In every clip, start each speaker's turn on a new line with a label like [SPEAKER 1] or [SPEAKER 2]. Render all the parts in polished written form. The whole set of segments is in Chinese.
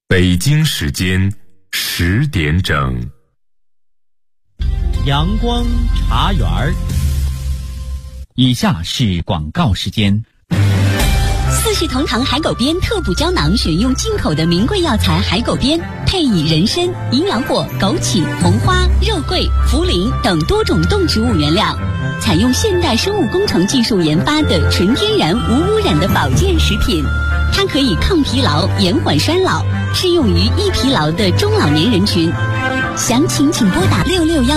[SPEAKER 1] 北京时间10点整。
[SPEAKER 2] 阳光茶园儿，以下是广告时间。
[SPEAKER 3] 四世同堂海狗鞭特补胶囊，选用进口的名贵药材海狗鞭，配以人参、营养果、枸杞、红花、肉桂、茯苓等多种动植物原料，采用现代生物工程技术研发的纯天然无污染的保健食品。它可以抗疲劳、延缓衰老，适用于易疲劳的中老年人群。详情请拨打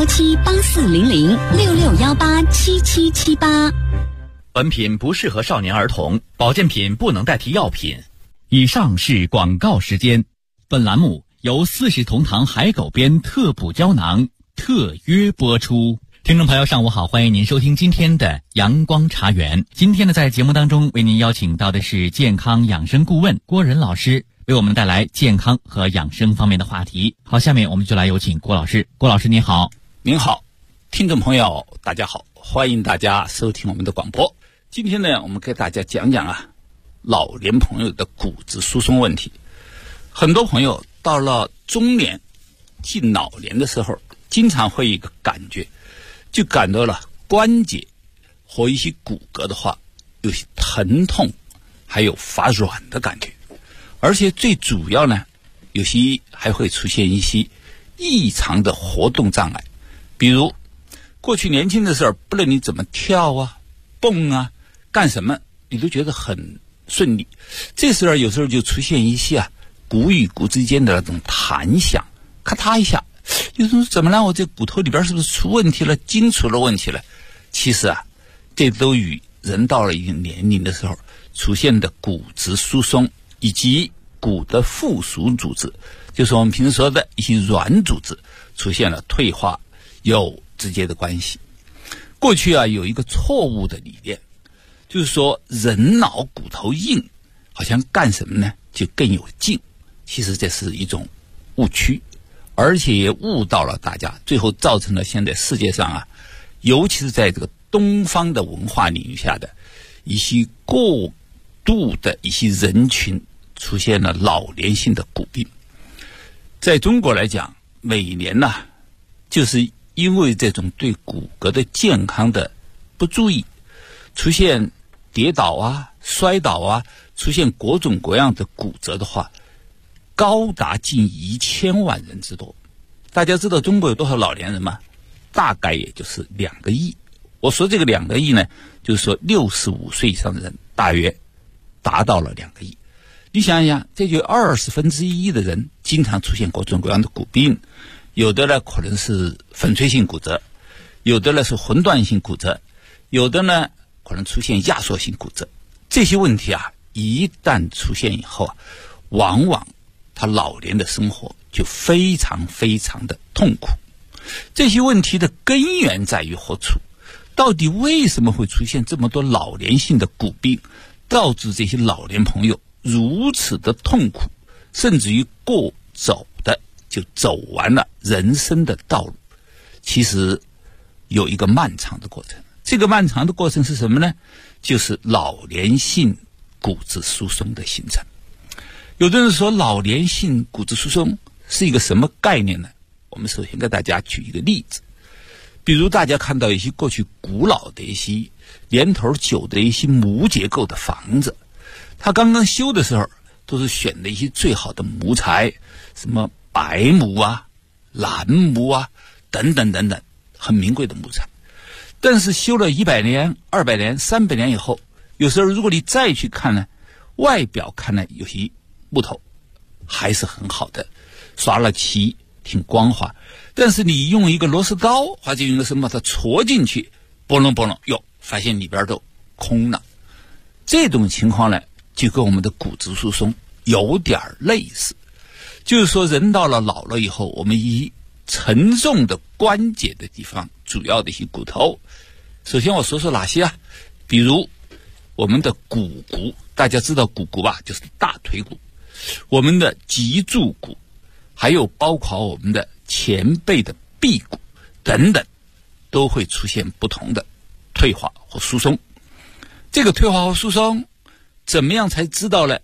[SPEAKER 3] 6617840066187778。
[SPEAKER 2] 本品不适合少年儿童，保健品不能代替药品。以上是广告时间。本栏目由四世同堂海狗鞭特补胶囊特约播出。听众朋友上午好，欢迎您收听今天的阳光茶园。今天呢，在节目当中为您邀请到的是健康养生顾问郭仁老师，为我们带来健康和养生方面的话题。好，下面我们就来有请郭老师。郭老师您好。
[SPEAKER 4] 您好，听众朋友大家好，欢迎大家收听我们的广播。今天呢，我们给大家讲讲老年朋友的骨质疏松问题。很多朋友到了中年近老年的时候，经常会有一个感觉，就感到了关节和一些骨骼的话有些疼痛，还有发软的感觉，而且最主要呢，有些还会出现一些异常的活动障碍。比如过去年轻的时候，不论你怎么跳啊蹦啊干什么，你都觉得很顺利，这时候有时候就出现一些骨与骨之间的那种弹响，咔嗒一下，有时候怎么了，我这骨头里边是不是出问题了，筋出了问题了？其实这都与人到了一定年龄的时候出现的骨质疏松以及骨的附属组织，就是我们平时说的一些软组织出现了退化有直接的关系。过去有一个错误的理念，就是说人老骨头硬，好像干什么呢就更有劲。其实这是一种误区，而且也误导了大家，最后造成了现在世界上尤其是在这个东方的文化领域下的一些过度的一些人群出现了老年性的骨病。在中国来讲，每年就是因为这种对骨骼的健康的不注意，出现跌倒摔倒出现各种各样的骨折的话，高达近1000万人之多。大家知道中国有多少老年人吗？大概也就是2个亿。我说这个2个亿呢，就是说65岁以上的人大约达到了2个亿。你想想，这就1/20的人经常出现各种各样的骨病，有的呢可能是粉碎性骨折，有的呢是魂断性骨折，有的呢可能出现压缩性骨折。这些问题一旦出现以后往往他老年的生活就非常非常的痛苦。这些问题的根源在于何处？到底为什么会出现这么多老年性的骨病，导致这些老年朋友如此的痛苦，甚至于过早的就走完了人生的道路？其实有一个漫长的过程。这个漫长的过程是什么呢？就是老年性骨质疏松的形成。有的人说老年性骨质疏松是一个什么概念呢？我们首先给大家举一个例子。比如大家看到一些过去古老的一些年头久的一些木结构的房子，它刚刚修的时候都是选的一些最好的木材，什么白木兰木等等等等，很名贵的木材。但是修了100年、200年、300年以后，有时候如果你再去看呢，外表看呢，有些木头还是很好的，刷了漆，挺光滑。但是你用一个螺丝刀或者用个什么把它戳进去，拨弄发现里边都空了。这种情况呢，就跟我们的骨质疏松有点类似。就是说人到了老了以后，我们以沉重的关节的地方，主要的一些骨头，首先我说说哪些比如我们的股骨，大家知道股骨吧，就是大腿骨，我们的脊柱骨，还有包括我们的前背的臂骨等等，都会出现不同的退化和疏松。这个退化和疏松怎么样才知道呢？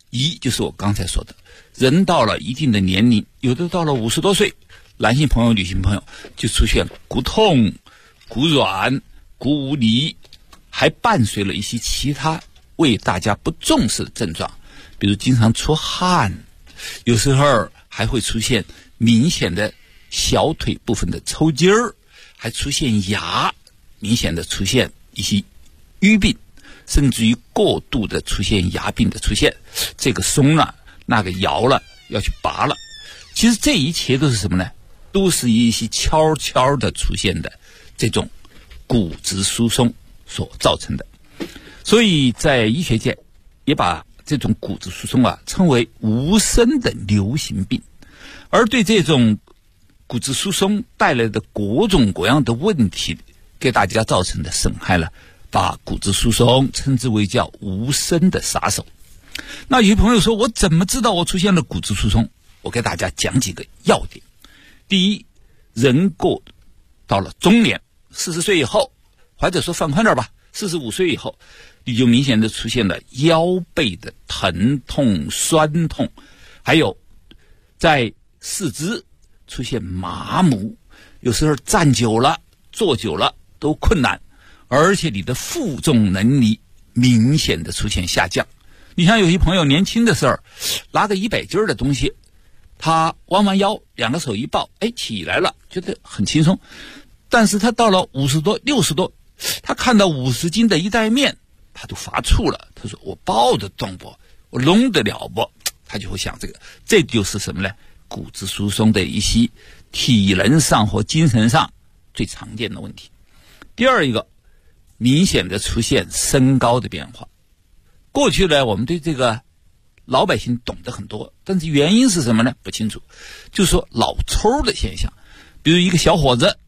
[SPEAKER 4] 一就是我刚才说的，人到了一定的年龄，有的到了50多岁，男性朋友、女性朋友就出现骨痛、骨软、骨无力，还伴随了一些其他为大家不重视的症状，比如经常出汗，有时候还会出现明显的小腿部分的抽筋儿，还出现牙明显的出现一些瘀病，甚至于过度的出现牙病的出现，这个松了，那个摇了，要去拔了。其实这一切都是什么呢？都是一些悄悄的出现的这种骨质疏松所造成的。所以在医学界也把这种骨质疏松称为无声的流行病。而对这种骨质疏松带来的各种各样的问题给大家造成的损害了，把骨质疏松称之为叫无声的杀手。那有些朋友说，我怎么知道我出现了骨质疏松？我给大家讲几个要点。第一，人过到了中年，40岁以后，或者说放宽点吧，45岁以后，你就明显的出现了腰背的疼痛、酸痛，还有在四肢出现麻木，有时候站久了、坐久了都困难，而且你的负重能力明显的出现下降。你像有些朋友年轻的时候拿个100斤的东西，他弯弯腰，两个手一抱，起来了，觉得很轻松。但是他到了50多、60多，他看到50斤的一袋面，他都发怵了。他说：“我抱得动不？我弄得了不？”他就会想这个，这就是什么呢？骨质疏松的一些体能上或精神上最常见的问题。第二一个，明显的出现身高的变化。过去呢，我们对这个老百姓懂得很多，但是原因是什么呢？不清楚。就是说老抽的现象，比如一个小伙子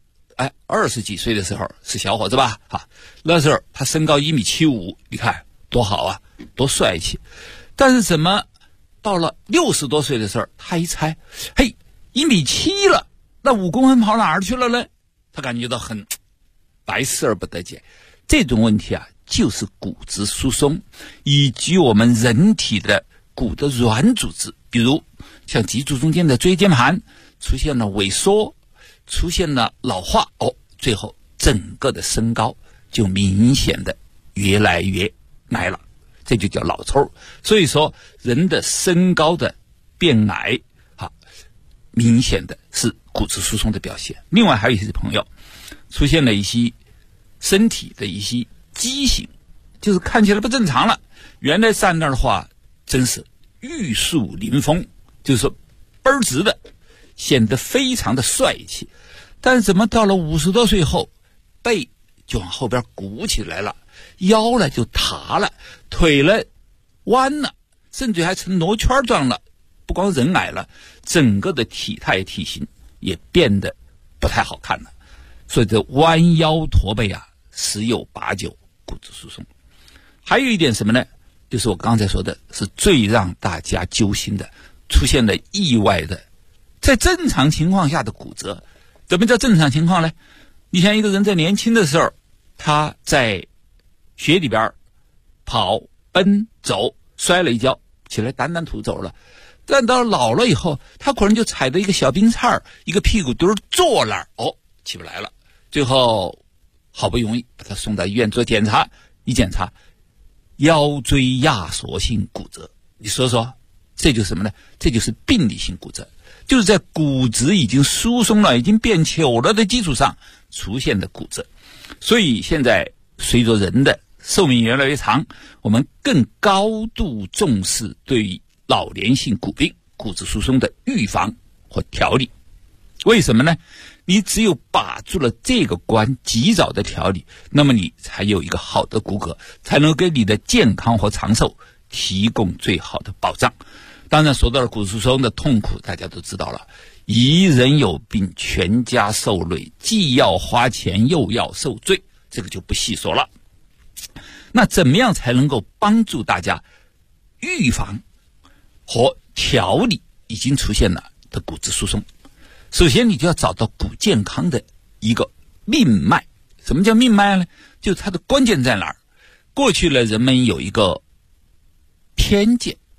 [SPEAKER 4] ，20几岁的时候是小伙子吧，那时候他身高1.75米，你看多好啊，多帅气。但是怎么到了60多岁的时候，他一猜，1.7米了，那5公分跑哪儿去了呢？他感觉到很百思而不得解。这种问题就是骨质疏松以及我们人体的骨的软组织，比如像脊柱中间的椎间盘出现了萎缩，出现了老化，最后整个的身高就明显的越来越矮了，这就叫老抽。所以说人的身高的变矮明显的是骨质疏松的表现。另外还有一些朋友出现了一些身体的一些畸形，就是看起来不正常了，原来站那儿的话真是玉树临风，就是说倍儿直的，显得非常的帅气。但是怎么到了50多岁后，背就往后边鼓起来了，腰呢就塌了，腿呢弯了，甚至还成罗圈状了。不光人矮了，整个的体态体型也变得不太好看了。所以这弯腰驼背十有八九骨质疏松。还有一点什么呢？就是我刚才说的是最让大家揪心的，出现了意外的在正常情况下的骨折。怎么叫正常情况呢？你像一个人在年轻的时候，他在雪里边跑奔走，摔了一跤，起来掸掸土走了。但到老了以后，他可能就踩着一个小冰菜，一个屁股墩坐那儿，起不来了。最后好不容易把他送到医院做检查，一检查腰椎压缩性骨折。你说说，这就是什么呢？这就是病理性骨折，就是在骨质已经疏松了、已经变糗了的基础上出现的骨折。所以现在随着人的寿命越来越长，我们更高度重视对于老年性骨病、骨质疏松的预防和调理。为什么呢？你只有把住了这个关，及早的调理，那么你才有一个好的骨骼，才能给你的健康和长寿提供最好的保障。当然说到了骨质疏松的痛苦，大家都知道了，一人有病全家受累，既要花钱又要受罪，这个就不细说了。那怎么样才能够帮助大家预防和调理已经出现了的骨质疏松？首先你就要找到骨健康的一个命脉。什么叫命脉呢？就是它的关键在哪儿。过去呢，人们有一个偏见，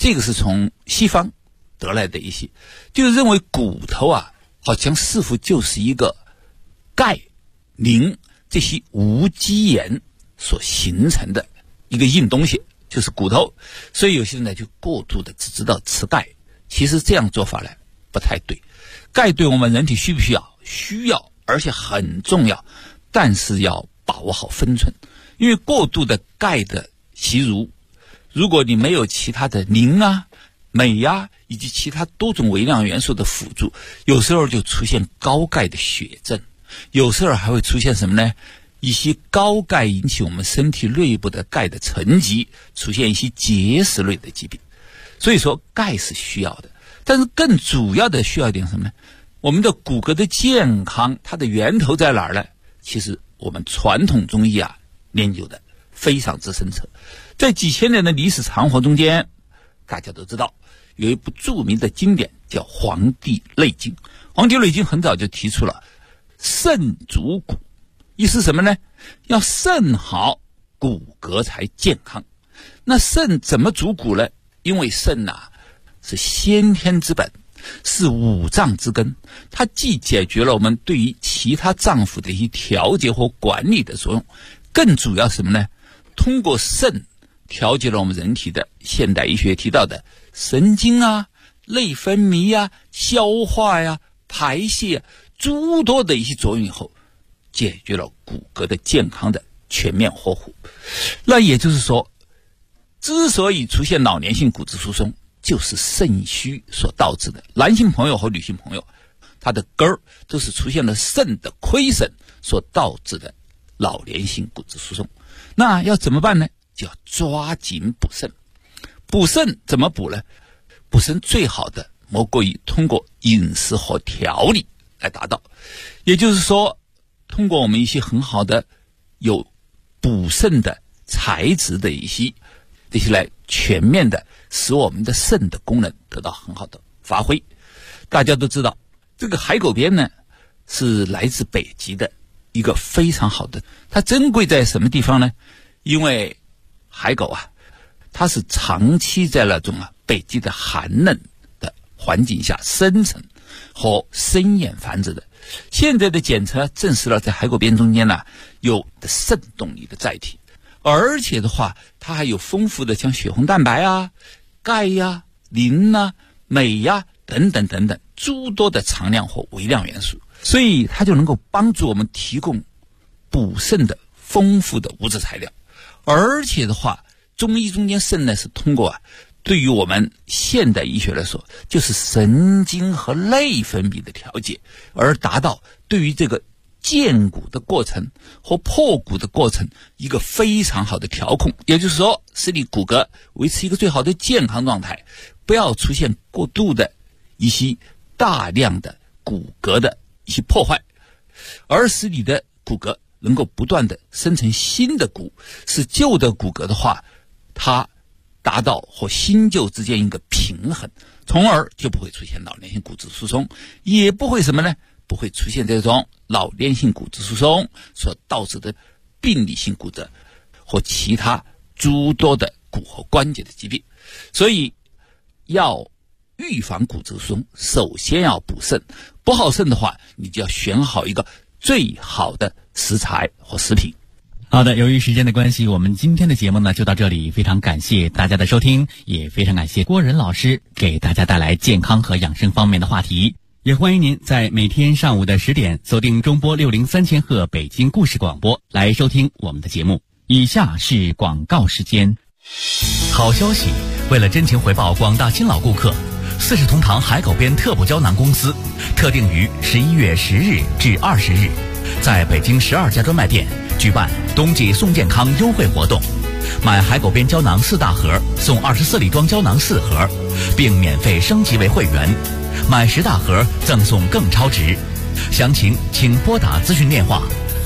[SPEAKER 4] 这个是从西方得来的一些，就是认为骨头啊，好像似乎就是一个钙、磷这些无机盐所形成的一个硬东西，就是骨头。所以有些人呢就过度的只知道吃钙，其实这样做法呢不太对。钙对我们人体需不需要？需要，而且很重要，但是要把握好分寸。因为过度的钙的吸入，如果你没有其他的磷啊、镁啊以及其他多种微量元素的辅助，有时候就出现高钙的血症，有时候还会出现什么呢？一些高钙引起我们身体内部的钙的沉积，出现一些结石类的疾病。所以说钙是需要的，但是更主要的需要一点什么呢？我们的骨骼的健康，它的源头在哪儿呢？其实我们传统中医啊研究的非常之深彻。在几千年的历史长河中间，大家都知道有一部著名的经典叫《黄帝内经》。《黄帝内经》很早就提出了肾主骨，意思什么呢？要肾好，骨骼才健康。那肾怎么主骨呢？因为肾啊是先天之本，是五脏之根，它既解决了我们对于其他脏腑的一些调节或管理的作用，更主要什么呢？通过肾调节了我们人体的现代医学提到的神经啊、内分泌啊、消化呀、排泄诸多的一些作用以后，解决了骨骼的健康的全面呵护。那也就是说，之所以出现老年性骨质疏松，就是肾虚所导致的。男性朋友和女性朋友，他的根儿都是出现了肾的亏损所导致的老年性骨质疏松。那要怎么办呢？就要抓紧补肾。补肾怎么补呢？补肾最好的莫过于通过饮食和调理来达到。也就是说，通过我们一些很好的有补肾的材质的一些这些来全面的使我们的肾的功能得到很好的发挥。大家都知道，这个海狗鞭呢是来自北极的一个非常好的，它珍贵在什么地方呢？因为海狗啊，它是长期在那种北极的寒冷的环境下生存和生衍繁殖的。现在的检测证实了，在海狗鞭中间呢有肾动力的载体，而且的话，它还有丰富的像血红蛋白啊、钙呀、磷啊、镁呀等等等等诸多的常量或微量元素，所以它就能够帮助我们提供补肾的丰富的物质材料。而且的话，中医中间肾呢是通过对于我们现代医学来说，就是神经和内分泌的调节，而达到对于这个健骨的过程和破骨的过程一个非常好的调控。也就是说，使你骨骼维持一个最好的健康状态，不要出现过度的一些大量的骨骼的一些破坏，而使你的骨骼能够不断的生成新的骨，使旧的骨骼的话，它达到和新旧之间一个平衡，从而就不会出现老年性骨质疏松，也不会什么呢？不会出现这种老年性骨质疏松所导致的病理性骨折和其他诸多的骨和关节的疾病。所以要预防骨质疏松，首先要补肾。补好肾的话，你就要选好一个最好的食材和食品。
[SPEAKER 2] 好的，由于时间的关系，我们今天的节目呢就到这里，非常感谢大家的收听，也非常感谢郭仁老师给大家带来健康和养生方面的话题。也欢迎您在每天上午的10点锁定中波603千赫北京故事广播来收听我们的节目。以下是广告时间。好消息，为了真情回报广大新老顾客，四世同堂海狗鞭特补胶囊公司特定于11月10日至20日，在北京12家专卖店举办冬季送健康优惠活动，买海狗鞭胶囊4大盒送24粒装胶囊4盒，并免费升级为会员，买10大盒赠送更超值。详情请拨打咨询电话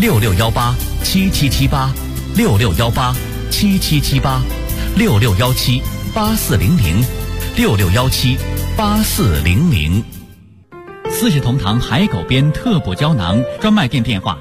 [SPEAKER 2] 66187778，66178400，66178400。四世同堂海狗鞭特补胶囊专卖店电话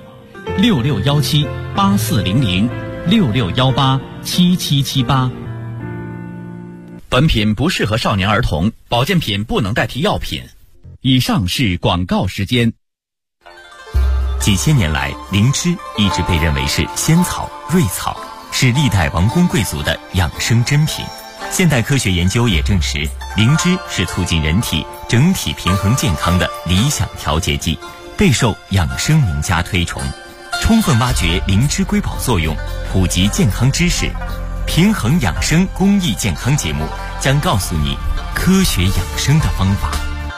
[SPEAKER 2] 66178400，66187778。 本品不适合少年儿童，保健品不能代替药品。以上是广告时间。
[SPEAKER 5] 几千年来，灵芝一直被认为是仙草、瑞草，是历代王公贵族的养生珍品。现代科学研究也证实，灵芝是促进人体整体平衡健康的理想调节剂，备受养生名家推崇。充分挖掘灵芝瑰宝作用，普及健康知识，平衡养生公益健康节目将告诉你科学养生的方法。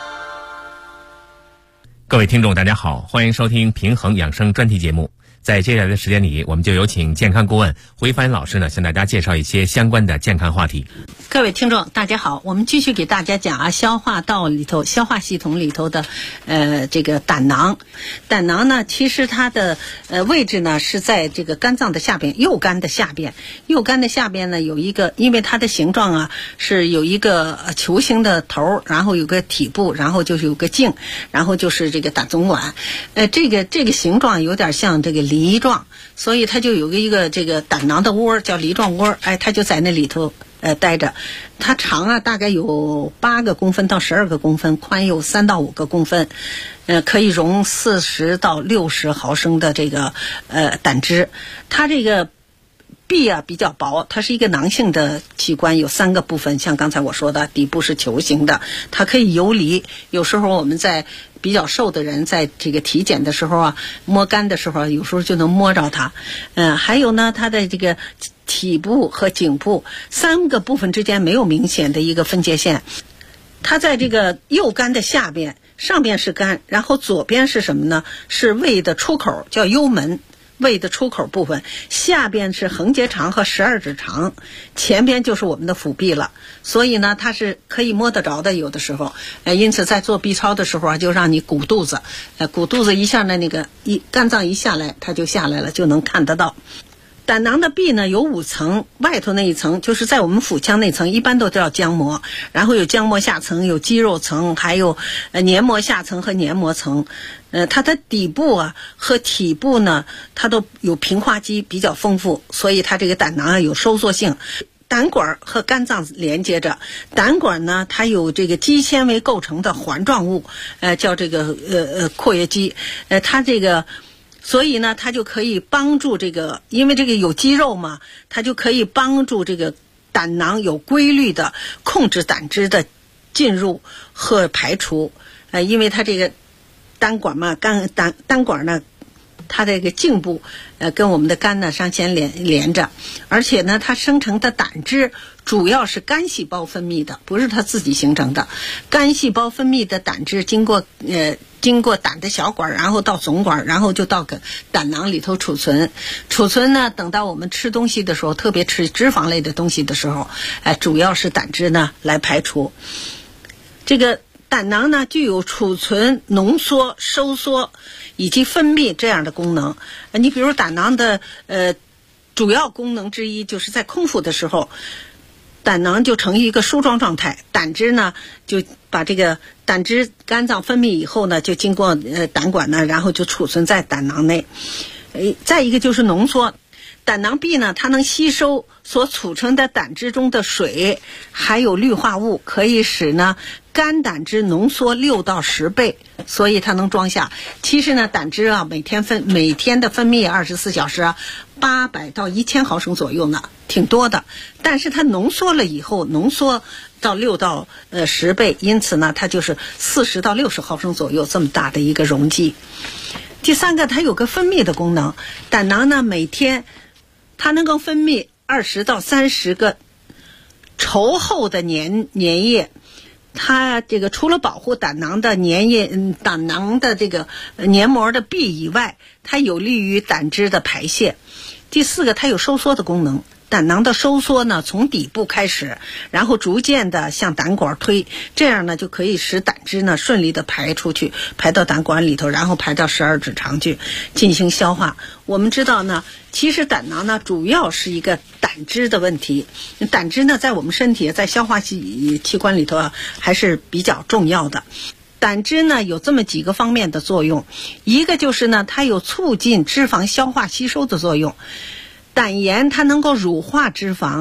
[SPEAKER 6] 各位听众大家好，欢迎收听平衡养生专题节目。在接下来的时间里，我们就有请健康顾问回帆老师呢，向大家介绍一些相关的健康话题。
[SPEAKER 7] 各位听众大家好，我们继续给大家讲消化道里头、消化系统里头的这个胆囊。胆囊呢，其实它的位置呢是在这个肝脏的下边，右肝的下边。右肝的下边呢有一个，因为它的形状啊是有一个球形的头，然后有个体部，然后就是有个茎，然后就是这个胆总管。这个形状有点像这个梨状，所以它就有一个这个胆囊的窝，叫梨状窝。它就在那里头待着。它长啊大概有8个公分到12个公分，宽有3到5个公分，可以容40到60毫升的这个胆汁。它这个壁啊比较薄，它是一个囊性的器官，有3个部分，像刚才我说的，底部是球形的，它可以游离。有时候我们在比较瘦的人在这个体检的时候啊，摸肝的时候有时候就能摸着它。还有呢，它的这个体部和颈部3个部分之间没有明显的一个分界线。它在这个右肝的下边，上边是肝，然后左边是什么呢？是胃的出口，叫幽门。胃的出口部分，下边是横结肠和12指肠，前边就是我们的腹壁了。所以呢，它是可以摸得着的，有的时候。因此在做 B 超的时候啊，就让你鼓肚子，鼓肚子一下呢，那个肝脏一下来，它就下来了，就能看得到。胆囊的壁呢有5层，外头那一层就是在我们腹腔那层，一般都叫浆膜，然后有浆膜下层，有肌肉层，还有黏膜下层和黏膜层。它的底部啊和体部呢，它都有平滑肌比较丰富，所以它这个胆囊啊有收缩性。胆管和肝脏连接着，胆管呢它有这个肌纤维构成的环状物，叫这个括约肌，它这个。所以呢，它就可以帮助这个，因为这个有肌肉嘛，它就可以帮助这个胆囊有规律的控制胆汁的进入和排出。因为它这个胆管嘛，胆管呢，它这个颈部跟我们的肝呢上先连着，而且呢，它生成的胆汁主要是肝细胞分泌的，不是它自己形成的。肝细胞分泌的胆汁经过胆的小管，然后到总管，然后就到胆囊里头储存。储存呢，等到我们吃东西的时候，特别吃脂肪类的东西的时候，主要是胆汁呢来排除。这个胆囊呢具有储存、浓缩、收缩以及分泌这样的功能。你比如胆囊的主要功能之一就是在空腹的时候，胆囊就呈一个梳状状态，胆汁呢就把这个胆汁肝脏分泌以后呢，就经过胆管呢，然后就储存在胆囊内。再一个就是浓缩，胆囊壁呢它能吸收所储存的胆汁中的水还有氯化物，可以使呢肝胆汁浓缩6到10倍，所以它能装下。其实呢胆汁啊每天的分泌24小时啊800到1000毫升左右呢，挺多的。但是它浓缩了以后，浓缩到6到10倍，因此呢它就是40到60毫升左右这么大的一个容积。第3个，它有个分泌的功能。胆囊呢每天它能够分泌20到30个稠厚的粘液。它这个除了保护胆囊的胆囊的这个黏膜的壁以外，它有利于胆汁的排泄。第4个，它有收缩的功能。胆囊的收缩呢，从底部开始，然后逐渐的向胆管推，这样呢就可以使胆汁呢顺利的排出去，排到胆管里头，然后排到12指肠去进行消化。我们知道呢，其实胆囊呢主要是一个胆汁的问题。胆汁呢在我们身体在消化器官里头啊还是比较重要的。胆汁呢有这么几个方面的作用，一个就是呢它有促进脂肪消化吸收的作用。胆盐它能够乳化脂肪，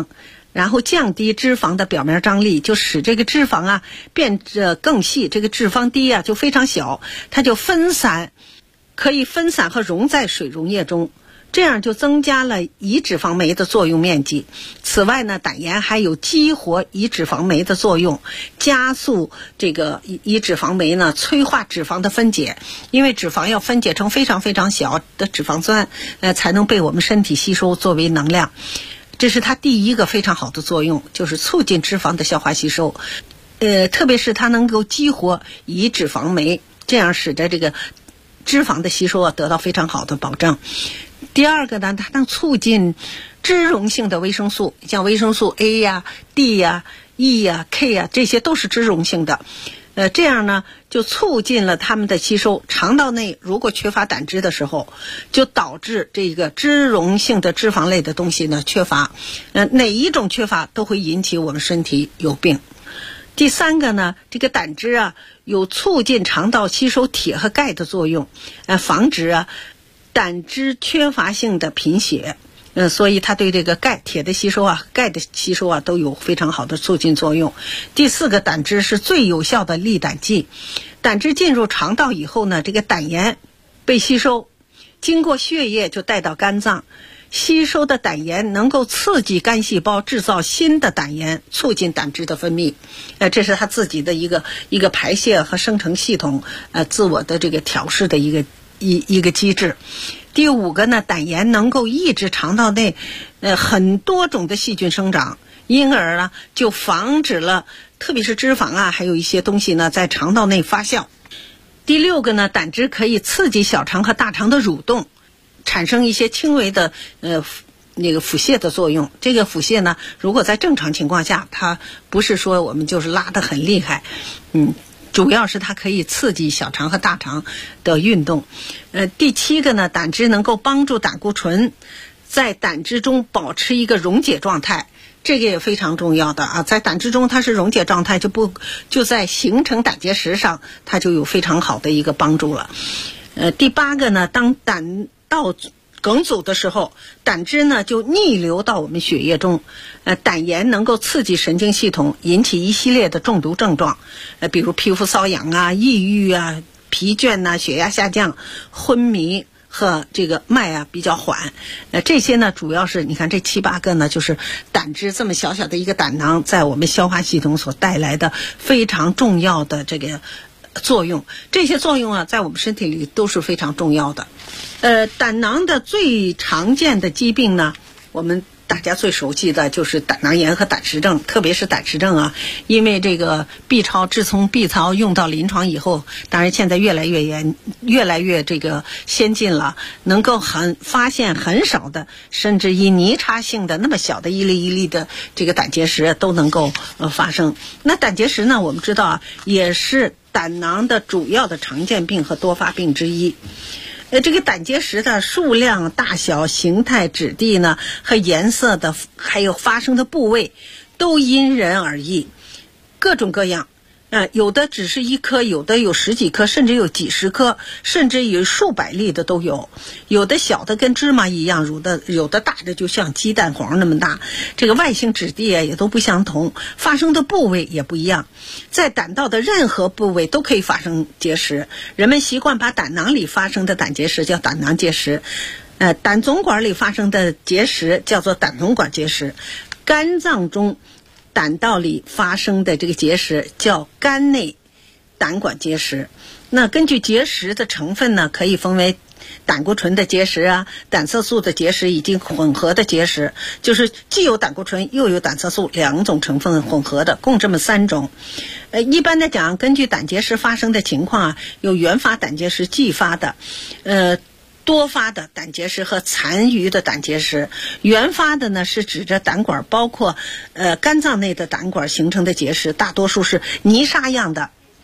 [SPEAKER 7] 然后降低脂肪的表面张力，就使这个脂肪啊变得更细，这个脂肪滴啊就非常小，它就可以分散和溶在水溶液中，这样就增加了胰脂肪酶的作用面积。此外呢，胆盐还有激活胰脂肪酶的作用，加速这个胰脂肪酶呢催化脂肪的分解，因为脂肪要分解成非常非常小的脂肪酸，才能被我们身体吸收作为能量。这是它第一个非常好的作用，就是促进脂肪的消化吸收。特别是它能够激活胰脂肪酶，这样使得这个脂肪的吸收啊得到非常好的保证。第二个呢，它能促进脂溶性的维生素，像维生素 A 呀、D 呀、E 呀、K 呀，这些都是脂溶性的。这样呢就促进了它们的吸收。肠道内如果缺乏胆汁的时候，就导致这个脂溶性的脂肪类的东西呢缺乏。哪一种缺乏都会引起我们身体有病。第三个呢，这个胆汁啊有促进肠道吸收铁和钙的作用，防止胆汁缺乏性的贫血。所以它对这个铁的吸收啊、钙的吸收啊都有非常好的促进作用。第四个，胆汁是最有效的利胆剂。胆汁进入肠道以后呢，这个胆盐被吸收，经过血液就带到肝脏。吸收的胆盐能够刺激肝细胞制造新的胆盐，促进胆汁的分泌。这是它自己的一个排泄和生成系统自我的这个调试的一个机制。第五个呢，胆盐能够抑制肠道内很多种的细菌生长，因而呢就防止了特别是脂肪啊还有一些东西呢在肠道内发酵。第六个呢，胆汁可以刺激小肠和大肠的蠕动，产生一些轻微的腹泻的作用。这个腹泻呢，如果在正常情况下，它不是说我们就是拉得很厉害，主要是它可以刺激小肠和大肠的运动。第七个呢，胆汁能够帮助胆固醇在胆汁中保持一个溶解状态，这个也非常重要的啊。在胆汁中它是溶解状态，就在形成胆结石上，它就有非常好的一个帮助了。第八个呢，当胆道梗阻的时候，胆汁呢就逆流到我们血液中，胆盐能够刺激神经系统，引起一系列的中毒症状，比如皮肤瘙痒啊、抑郁啊、疲倦啊、血压下降、昏迷和这个脉啊比较缓。这些呢主要是你看这7、8个呢，就是胆汁这么小小的一个胆囊在我们消化系统所带来的非常重要的这个作用。这些作用啊在我们身体里都是非常重要的。胆囊的最常见的疾病呢，我们大家最熟悉的就是胆囊炎和胆石症，特别是胆石症啊，因为这个 B 超自从 B 超用到临床以后，当然现在越来越这个先进了，能够发现很少的，甚至以泥叉性的那么小的一粒一粒的这个胆结石都能够发生。那胆结石呢，我们知道啊，也是胆囊的主要的常见病和多发病之一。这个胆结石的数量、大小、形态、质地呢，和颜色的，还有发生的部位，都因人而异，各种各样。有的只是1颗，有的有10几颗，甚至有几十颗，甚至有数百粒的都有。有的小的跟芝麻一样，有的大的就像鸡蛋黄那么大。这个外形质地也都不相同，发生的部位也不一样。在胆道的任何部位都可以发生结石，人们习惯把胆囊里发生的胆结石叫胆囊结石，胆总管里发生的结石叫做胆总管结石，肝脏中胆道里发生的这个结石叫肝内胆管结石。那根据结石的成分呢，可以分为胆固醇的结石啊、胆色素的结石以及混合的结石，就是既有胆固醇又有胆色素2种成分混合的，共这么3种。一般的讲，根据胆结石发生的情况啊，有原发胆结石、继发的，多发的胆结石和残余的胆结石。原发的呢是指着胆管包括肝脏内的胆管形成的结石，大多数是泥沙样的，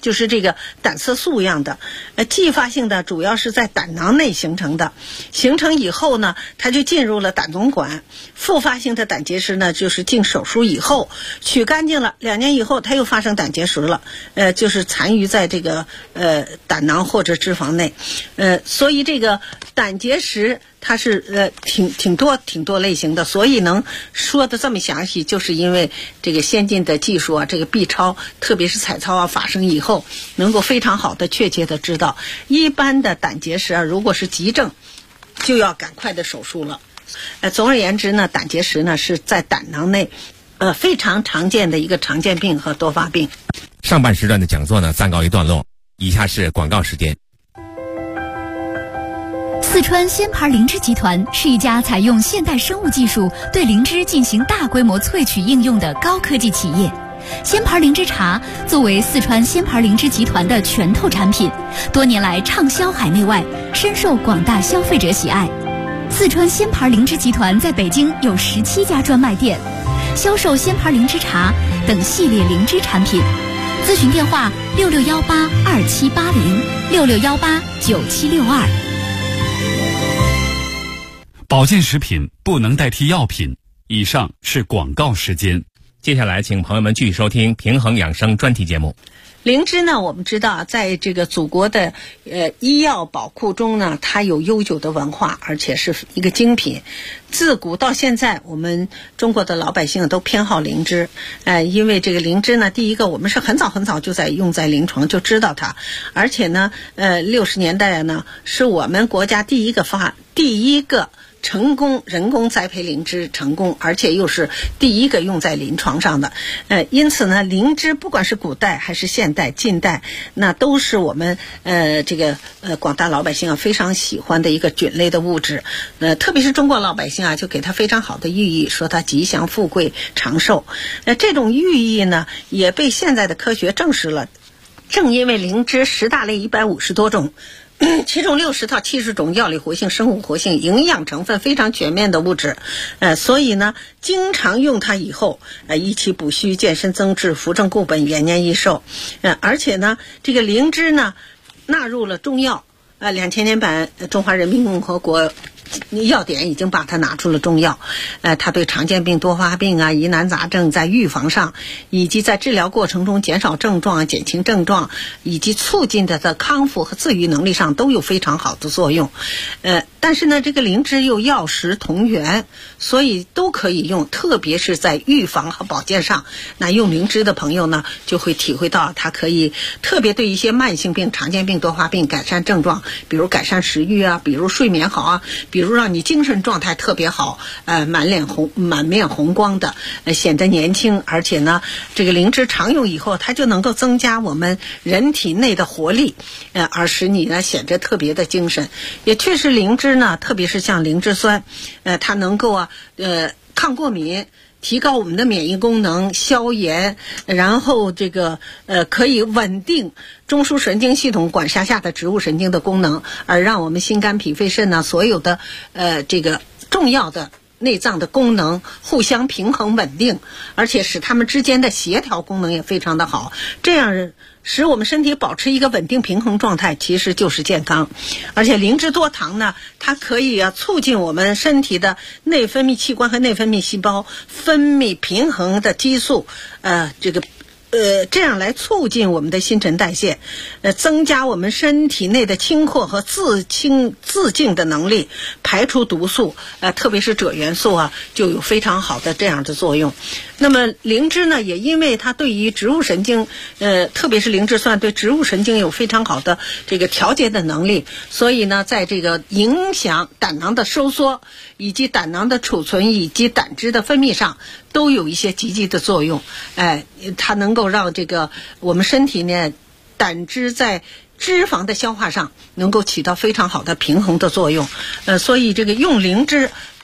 [SPEAKER 7] 就是这个胆色素样的。继发性的主要是在胆囊内形成的，形成以后呢，它就进入了胆总管。复发性的胆结石呢，就是经手术以后取干净了，2年以后它又发生胆结石了，就是残余在这个胆囊或者脂肪内。所以这个胆结石它是挺多类型的，所以能说的这么详细，就是因为这个先进的技术啊，这个 B 超特别是彩超啊发生以后，能够非常好的确切的知道，一般的胆结石啊，如果是急症，就要赶快的手术了。总而言之呢，胆结石呢是在胆囊内非常常见的一个常见病和多发病。
[SPEAKER 6] 上半时段的讲座呢暂告一段落，以下是广告时间。
[SPEAKER 8] 四川仙牌灵芝集团是一家采用现代生物技术对灵芝进行大规模萃取应用的高科技企业。仙牌灵芝茶作为四川仙牌灵芝集团的拳头产品，多年来畅销海内外，深受广大消费者喜爱。四川仙牌灵芝集团在北京有17家专卖店，销售仙牌灵芝茶等系列灵芝产品。咨询电话66182780，66189762。
[SPEAKER 1] 保健食品不能代替药品。以上是广告时间。
[SPEAKER 6] 接下来请朋友们继续收听平衡养生专题节目。
[SPEAKER 7] 灵芝呢，我们知道在这个祖国的医药宝库中呢，它有悠久的文化，而且是一个精品。自古到现在，我们中国的老百姓都偏好灵芝。因为这个灵芝呢，第一个我们是很早就在用在临床，就知道它。而且呢，60年代呢，是我们国家第一个成功人工栽培灵芝成功，而且又是第一个用在临床上的。因此呢，灵芝不管是古代还是现代近代，那都是我们广大老百姓啊非常喜欢的一个菌类的物质。特别是中国老百姓啊，就给它非常好的寓意，说它吉祥富贵长寿。这种寓意呢，也被现在的科学证实了。正因为灵芝10大类150多种，其中60到70种药理活性、生物活性、营养成分非常全面的物质，所以呢，经常用它以后，益气补虚、健身增智、扶正固本、延年益寿。而且呢，这个灵芝呢，纳入了中药，2000年版中华人民共和国药典已经把它拿出了中药。它对常见病、多发病啊、疑难杂症在预防上，以及在治疗过程中减少症状、减轻症状，以及促进它的康复和自愈能力上都有非常好的作用。但是呢，这个灵芝又药食同源，所以都可以用，特别是在预防和保健上。那用灵芝的朋友呢，就会体会到它可以特别对一些慢性病、常见病、多发病改善症状，比如改善食欲啊，比如睡眠好啊，比如让你精神状态特别好，满面红光的，显得年轻。而且呢，这个灵芝常用以后，它就能够增加我们人体内的活力，而使你呢显得特别的精神。也确实灵芝呢，特别是像灵芝酸，它能够抗过敏，提高我们的免疫功能，消炎，然后可以稳定中枢神经系统管辖下的植物神经的功能，而让我们心肝脾肺肾呢所有的重要的内脏的功能互相平衡稳定，而且使它们之间的协调功能也非常的好，这样使我们身体保持一个稳定平衡状态，其实就是健康。而且灵芝多糖呢，它可以促进我们身体的内分泌器官和内分泌细胞分泌平衡的激素，这样来促进我们的新陈代谢，增加我们身体内的清扩和自净的能力，排除毒素，特别是锗元素就有非常好的这样的作用。那么灵芝呢，也因为它对于植物神经，特别是灵芝酸对植物神经有非常好的调节的能力，所以呢，在影响胆囊的收缩，以及胆囊的储存，以及胆汁的分泌上，都有一些积极的作用。它能够让我们身体呢，胆汁在脂肪的消化上能够起到非常好的平衡的作用。所以用灵芝